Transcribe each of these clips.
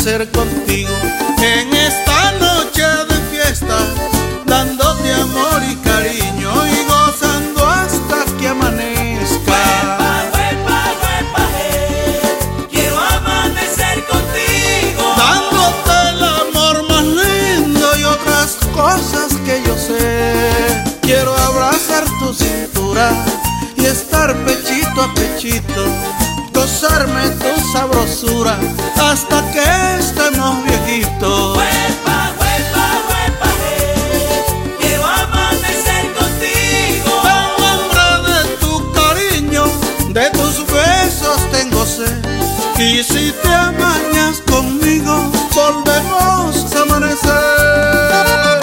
amanecer contigo en esta noche de fiesta, dándote amor y cariño y gozando hasta que amanezca. Huepa, huepa, quiero amanecer contigo, dándote el amor más lindo y otras cosas que yo sé. Quiero abrazar tu cintura y estar pechito a pechito, gozarme tu sabrosura hasta que estemos viejitos. Huepa, huepa, huepa, quiero amanecer contigo. Tengo hambre de tu cariño, de tus besos tengo sed, y si te amañas conmigo, volvemos a amanecer.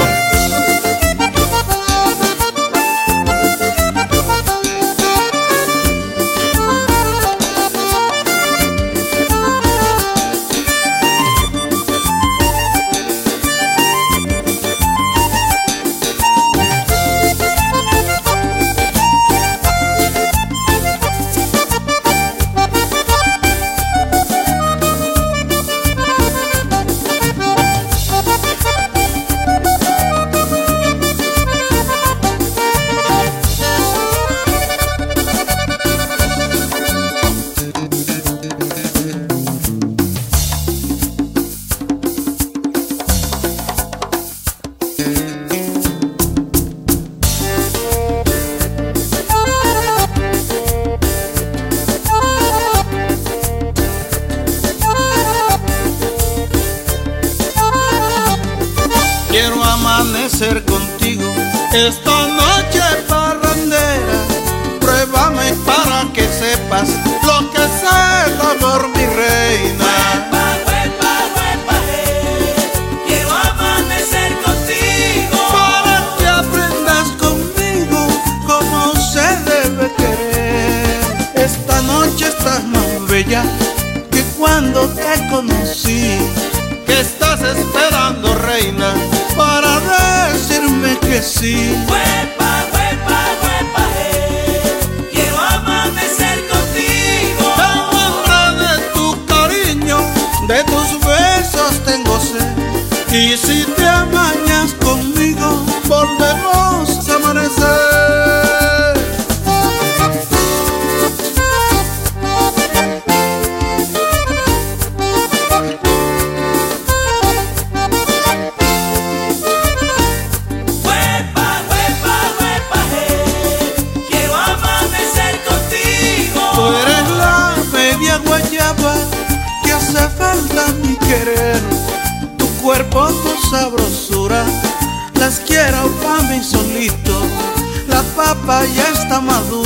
Quiero amanecer contigo esta noche parrandera. Pruébame para que sepas lo que es el amor, mi reina. Huepa, huepa, huepa, quiero amanecer contigo, Para que aprendas conmigo cómo se debe querer. Esta noche estás más bella que cuando te conocí. ¿Qué estás esperando, reina, para decirme que sí? Huepa, huepa, huepa, quiero amanecer contigo. Tengo hambre de tu cariño, de tus besos tengo sed, y si te amañas conmigo, volvemos a amanecer. Huepa, huepa, huepa, quiero amanecer contigo. Tú eres la media guayaba que hace falta mi querer. Tu cuerpo, tu sabrosura, las quiero pa' mí solito. La papa ya está madura.